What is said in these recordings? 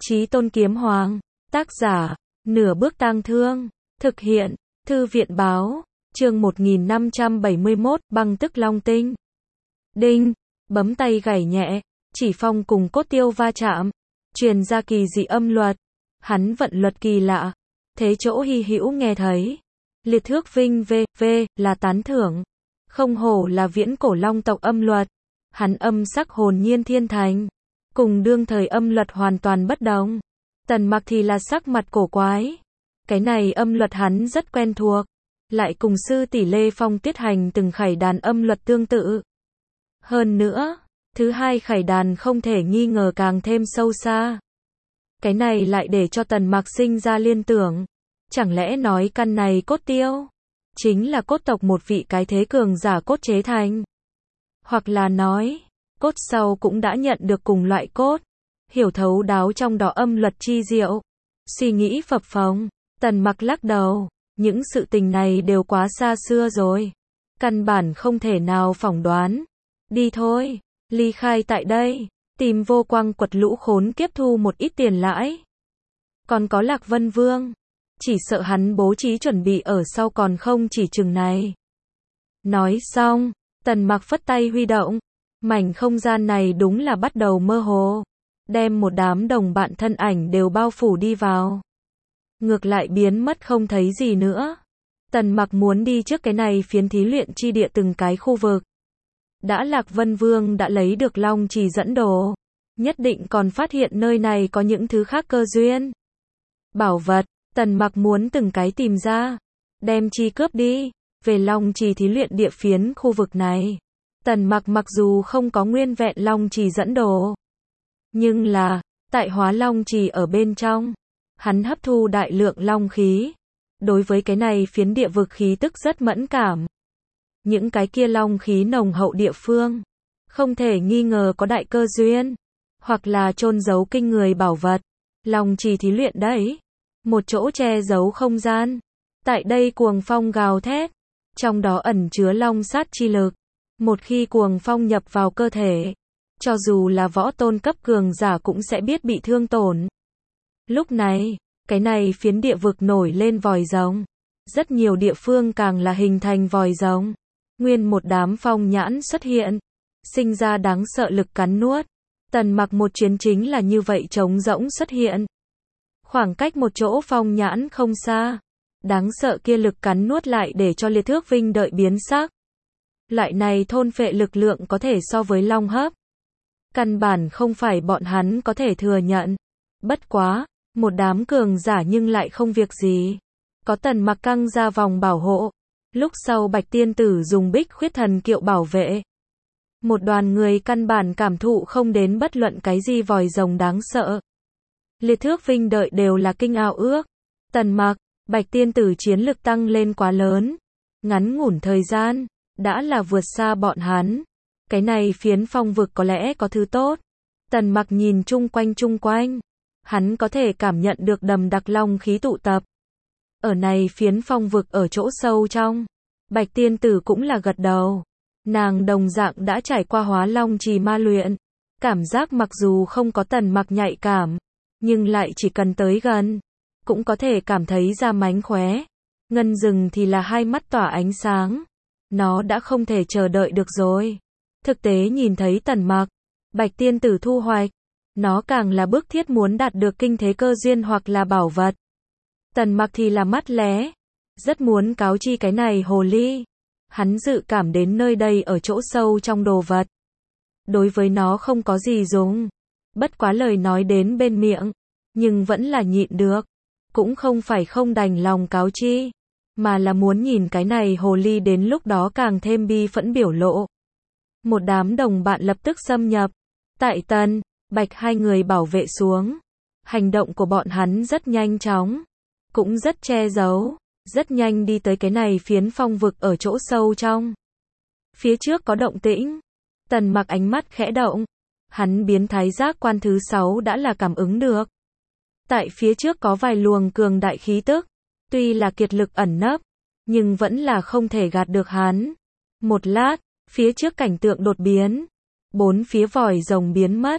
Chí Tôn Kiếm Hoàng. Tác giả, Nửa Bước Tang Thương. Thực hiện, Thư viện Báo. Chương 1571, Băng Tức Long Tinh. Đinh, bấm tay gảy nhẹ, chỉ phong cùng cốt tiêu va chạm, truyền ra kỳ dị âm luật. Hắn vận luật kỳ lạ, thế chỗ hy hữu nghe thấy. Liệt thước vinh v là tán thưởng. Không hổ là viễn cổ long tộc âm luật. Hắn âm sắc hồn nhiên thiên thành, cùng đương thời âm luật hoàn toàn bất đồng. Tần Mặc thì là sắc mặt cổ quái. Cái này âm luật hắn rất quen thuộc, lại cùng sư tỷ Lê Phong tiết hành từng khải đàn âm luật tương tự. Hơn nữa, thứ hai khải đàn không thể nghi ngờ càng thêm sâu xa. Cái này lại để cho Tần Mặc sinh ra liên tưởng. Chẳng lẽ nói căn này cốt tiêu chính là cốt tộc một vị cái thế cường giả cốt chế thành? Hoặc là nói, cốt sau cũng đã nhận được cùng loại cốt, hiểu thấu đáo trong đó âm luật chi diệu. Suy nghĩ phập phồng, Tần Mặc lắc đầu, những sự tình này đều quá xa xưa rồi, căn bản không thể nào phỏng đoán. Đi thôi, ly khai tại đây, tìm Vô Quang Quật lũ khốn kiếp thu một ít tiền lãi. Còn có Lạc Vân Vương, chỉ sợ hắn bố trí chuẩn bị ở sau còn không chỉ chừng này. Nói xong, Tần Mặc phất tay huy động, mảnh không gian này đúng là bắt đầu mơ hồ, đem một đám đồng bạn thân ảnh đều bao phủ đi vào. Ngược lại biến mất không thấy gì nữa. Tần Mặc muốn đi trước cái này phiến thí luyện chi địa từng cái khu vực. Đã Lạc Vân Vương đã lấy được Long Chỉ dẫn đồ, nhất định còn phát hiện nơi này có những thứ khác cơ duyên. Bảo vật, Tần Mặc muốn từng cái tìm ra, đem chi cướp đi. Về Long Chỉ thí luyện địa phiến khu vực này, Tần Mặc mặc dù không có nguyên vẹn Long Chỉ dẫn đồ, nhưng là, tại hóa Long Chỉ ở bên trong, hắn hấp thu đại lượng long khí. Đối với cái này phiến địa vực khí tức rất mẫn cảm. Những cái kia long khí nồng hậu địa phương, không thể nghi ngờ có đại cơ duyên, hoặc là chôn giấu kinh người bảo vật. Long Chỉ thí luyện đấy, một chỗ che giấu không gian. Tại đây cuồng phong gào thét, trong đó ẩn chứa long sát chi lực. Một khi cuồng phong nhập vào cơ thể, cho dù là võ tôn cấp cường giả cũng sẽ biết bị thương tổn. Lúc này, cái này phiến địa vực nổi lên vòi rồng. Rất nhiều địa phương càng là hình thành vòi rồng. Nguyên một đám phong nhãn xuất hiện, sinh ra đáng sợ lực cắn nuốt. Tần Mặc một chuyến chính là như vậy trống rỗng xuất hiện. Khoảng cách một chỗ phong nhãn không xa, đáng sợ kia lực cắn nuốt lại để cho Liệt Thước Vinh đợi biến sắc. Loại này thôn phệ lực lượng có thể so với long hấp. Căn bản không phải bọn hắn có thể thừa nhận. Bất quá, một đám cường giả nhưng lại không việc gì. Có Tần Mặc căng ra vòng bảo hộ. Lúc sau Bạch Tiên Tử dùng Bích Khuyết Thần Kiệu bảo vệ. Một đoàn người căn bản cảm thụ không đến bất luận cái gì vòi rồng đáng sợ. Liệt Thước Vinh đợi đều là kinh ao ước. Tần Mặc, Bạch Tiên Tử chiến lực tăng lên quá lớn. Ngắn ngủn thời gian, đã là vượt xa bọn hắn. Cái này phiến phong vực có lẽ có thứ tốt. Tần Mặc nhìn chung quanh. Hắn có thể cảm nhận được đầm đặc long khí tụ tập. Ở này phiến phong vực ở chỗ sâu trong. Bạch Tiên Tử cũng là gật đầu. Nàng đồng dạng đã trải qua hóa long trì ma luyện. Cảm giác mặc dù không có Tần Mặc nhạy cảm, nhưng lại chỉ cần tới gần, cũng có thể cảm thấy ra mánh khóe. Ngân Rừng thì là hai mắt tỏa ánh sáng. Nó đã không thể chờ đợi được rồi. Thực tế nhìn thấy Tần Mặc, Bạch Tiên Tử thu hoạch, nó càng là bức thiết muốn đạt được kinh thế cơ duyên hoặc là bảo vật. Tần Mặc thì là mắt lé, rất muốn cáo chi cái này hồ ly. Hắn dự cảm đến nơi đây ở chỗ sâu trong đồ vật. Đối với nó không có gì dùng. Bất quá lời nói đến bên miệng, nhưng vẫn là nhịn được. Cũng không phải không đành lòng cáo chi, mà là muốn nhìn cái này hồ ly đến lúc đó càng thêm bi phẫn biểu lộ. Một đám đồng bạn lập tức xâm nhập. Tại Tần, Bạch hai người bảo vệ xuống. Hành động của bọn hắn rất nhanh chóng, cũng rất che giấu, rất nhanh đi tới cái này phiến phong vực ở chỗ sâu trong. Phía trước có động tĩnh. Tần Mặc ánh mắt khẽ động. Hắn biến thái giác quan thứ 6 đã là cảm ứng được. Tại phía trước có vài luồng cường đại khí tức. Tuy là kiệt lực ẩn nấp, nhưng vẫn là không thể gạt được hắn. Một lát, phía trước cảnh tượng đột biến. 4 phía vòi rồng biến mất.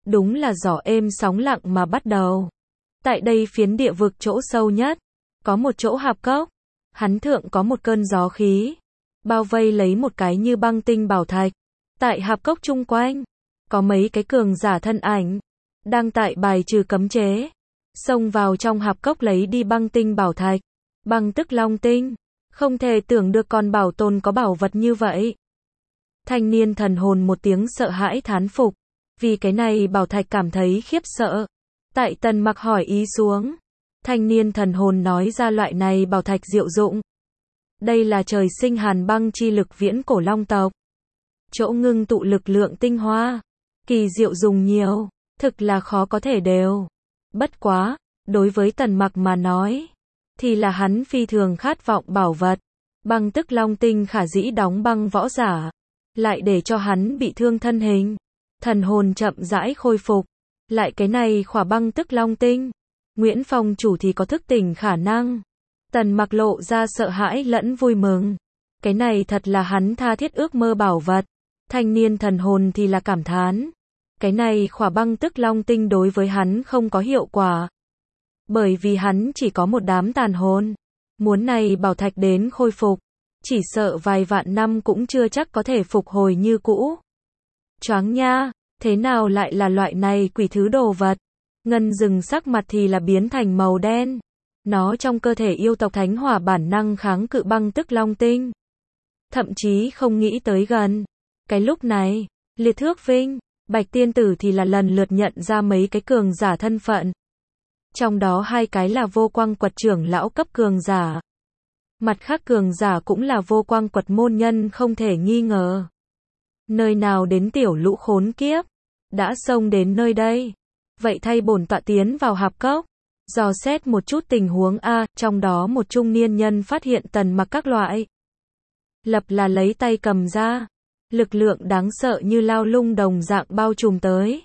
Đúng là gió êm sóng lặng mà bắt đầu. Tại đây phiến địa vực chỗ sâu nhất, có một chỗ hạp cốc. Hắn thượng có một cơn gió khí, bao vây lấy một cái như băng tinh bảo thạch. Tại hạp cốc chung quanh, có mấy cái cường giả thân ảnh, đang tại bài trừ cấm chế. Xông vào trong hạp cốc lấy đi băng tinh bảo thạch. Băng tức long tinh. Không thể tưởng được còn bảo tồn có bảo vật như vậy. Thanh niên thần hồn một tiếng sợ hãi thán phục. Vì cái này bảo thạch cảm thấy khiếp sợ. Tại Tần Mặc hỏi ý xuống, thanh niên thần hồn nói ra loại này bảo thạch diệu dụng. Đây là trời sinh hàn băng chi lực viễn cổ long tộc. Chỗ ngưng tụ lực lượng tinh hoa. Kỳ diệu dùng nhiều, thực là khó có thể đều. Bất quá, đối với Tần Mặc mà nói, thì là hắn phi thường khát vọng bảo vật. Băng tức long tinh khả dĩ đóng băng võ giả, lại để cho hắn bị thương thân hình. Thần hồn chậm rãi khôi phục. Lại cái này khỏa băng tức long tinh, Nguyễn Phong chủ thì có thức tỉnh khả năng. Tần Mặc lộ ra sợ hãi lẫn vui mừng. Cái này thật là hắn tha thiết ước mơ bảo vật. Thanh niên thần hồn thì là cảm thán. Cái này khỏa băng tức long tinh đối với hắn không có hiệu quả. Bởi vì hắn chỉ có một đám tàn hồn. Muốn này bảo thạch đến khôi phục, chỉ sợ vài vạn năm cũng chưa chắc có thể phục hồi như cũ. Choáng nha, thế nào lại là loại này quỷ thứ đồ vật? Ngân rừng sắc mặt thì là biến thành màu đen. Nó trong cơ thể yêu tộc thánh hỏa bản năng kháng cự băng tức long tinh. Thậm chí không nghĩ tới gần. Cái lúc này, Liệt Thước Vinh, Bạch Tiên Tử thì là lần lượt nhận ra mấy cái cường giả thân phận. Trong đó hai cái là Vô Quang Quật trưởng lão cấp cường giả. Mặt khác cường giả cũng là Vô Quang Quật môn nhân không thể nghi ngờ. Nơi nào đến tiểu lũ khốn kiếp, đã xông đến nơi đây. Vậy thay bổn tọa tiến vào hạp cốc, dò xét một chút tình huống a. Trong đó một trung niên nhân phát hiện Tần Mặc các loại. Lập là lấy tay cầm ra. Lực lượng đáng sợ như lao lung đồng dạng bao trùm tới.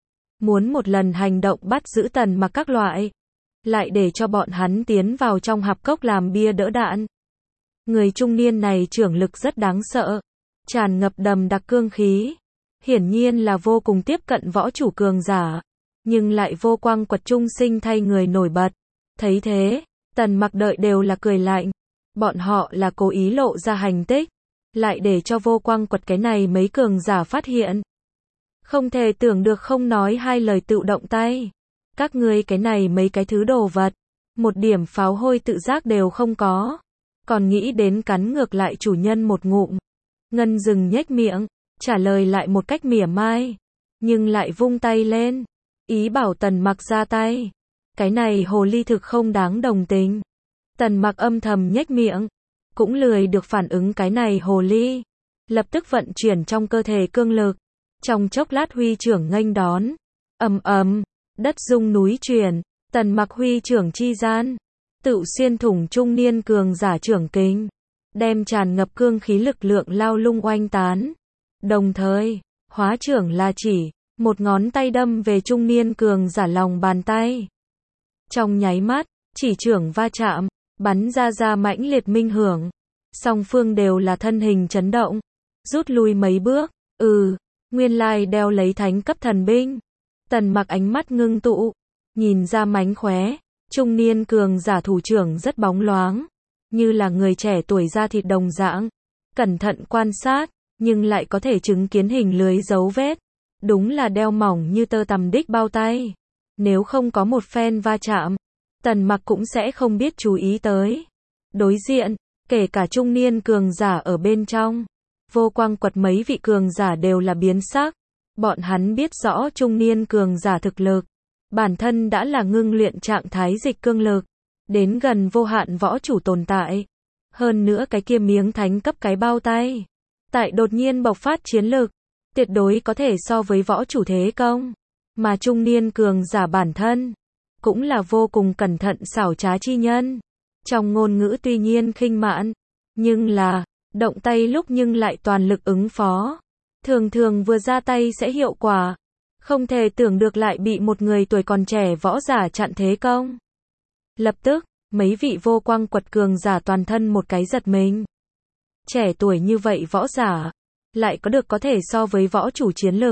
Muốn một lần hành động bắt giữ Tần Mặc các loại. Lại để cho bọn hắn tiến vào trong hạp cốc làm bia đỡ đạn. Người trung niên này trưởng lực rất đáng sợ. Tràn ngập đầm đặc cương khí. Hiển nhiên là vô cùng tiếp cận võ chủ cường giả. Nhưng lại Vô Quang Quật trung sinh thay người nổi bật. Thấy thế, Tần Mặc đợi đều là cười lạnh. Bọn họ là cố ý lộ ra hành tích. Lại để cho Vô Quang Quật cái này mấy cường giả phát hiện. Không thể tưởng được không nói hai lời tự động tay. Các ngươi cái này mấy cái thứ đồ vật. Một điểm pháo hôi tự giác đều không có. Còn nghĩ đến cắn ngược lại chủ nhân một ngụm. Ngân rừng nhếch miệng, trả lời lại một cách mỉa mai. Nhưng lại vung tay lên. Ý bảo Tần Mặc ra tay. Cái này hồ ly thực không đáng đồng tình. Tần Mặc âm thầm nhếch miệng. Cũng lười được phản ứng cái này hồ ly. Lập tức vận chuyển trong cơ thể cương lực. Trong chốc lát huy trưởng nghênh đón. Ầm ầm, đất rung núi chuyển. Tần Mặc huy trưởng chi gian. Tự xuyên thủng trung niên cường giả trưởng kính. Đem tràn ngập cương khí lực lượng lao lung oanh tán. Đồng thời, hóa trưởng là chỉ. Một ngón tay đâm về trung niên cường giả lòng bàn tay. Trong nháy mắt, chỉ trưởng va chạm. Bắn ra mãnh liệt minh hưởng. Song phương đều là thân hình chấn động. Rút lui mấy bước. Nguyên lai đeo lấy thánh cấp thần binh. Tần Mặc ánh mắt ngưng tụ. Nhìn ra mánh khóe. Trung niên cường giả thủ trưởng rất bóng loáng. Như là người trẻ tuổi da thịt đồng dạng. Cẩn thận quan sát. Nhưng lại có thể chứng kiến hình lưới dấu vết. Đúng là đeo mỏng như tơ tằm đích bao tay. Nếu không có một phen va chạm, Tần Mặc cũng sẽ không biết chú ý tới. Đối diện, kể cả trung niên cường giả ở bên trong. Vô Quang Quật mấy vị cường giả đều là biến sắc. Bọn hắn biết rõ trung niên cường giả thực lực. Bản thân đã là ngưng luyện trạng thái dịch cương lực. Đến gần vô hạn võ chủ tồn tại. Hơn nữa cái kia miếng thánh cấp cái bao tay. Tại đột nhiên bộc phát chiến lực. Tuyệt đối có thể so với võ chủ thế công. Mà trung niên cường giả bản thân. Cũng là vô cùng cẩn thận xảo trá chi nhân. Trong ngôn ngữ tuy nhiên khinh mạn. Nhưng là, động tay lúc nhưng lại toàn lực ứng phó. Thường thường vừa ra tay sẽ hiệu quả. Không thể tưởng được lại bị một người tuổi còn trẻ võ giả chặn thế công. Lập tức, mấy vị Vô Quang Quật cường giả toàn thân một cái giật mình. Trẻ tuổi như vậy võ giả. Lại có được có thể so với võ chủ chiến lực.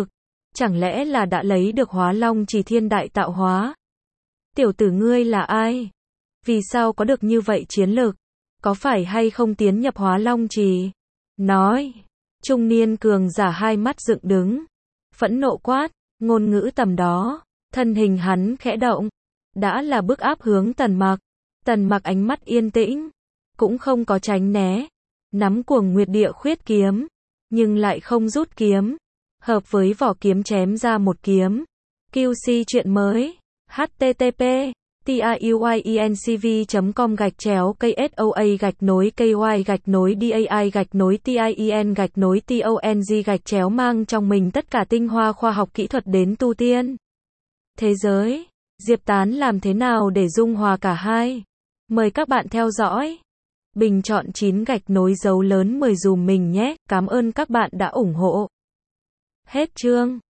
Chẳng lẽ là đã lấy được Hóa Long Chỉ thiên đại tạo hóa? Tiểu tử ngươi là ai? Vì sao có được như vậy chiến lực? Có phải hay không tiến nhập Hóa Long Trì? Nói. Trung niên cường giả hai mắt dựng đứng. Phẫn nộ quát, ngôn ngữ tầm đó. Thân hình hắn khẽ động. Đã là bức áp hướng Tần Mặc. Tần Mặc ánh mắt yên tĩnh. Cũng không có tránh né. Nắm Cuồng Nguyệt Địa Khuyết kiếm. Nhưng lại không rút kiếm. Hợp với vỏ kiếm chém ra một kiếm. QC chuyện mới. http tiuyencv.com/KSOA-KY-DAI-TIEN-TONG mang trong mình tất cả tinh hoa khoa học kỹ thuật đến tu tiên. Thế giới, Diệp Tán làm thế nào để dung hòa cả hai? Mời các bạn theo dõi. Bình chọn 9 gạch nối dấu lớn 10 dùm mình nhé, cảm ơn các bạn đã ủng hộ. Hết chương.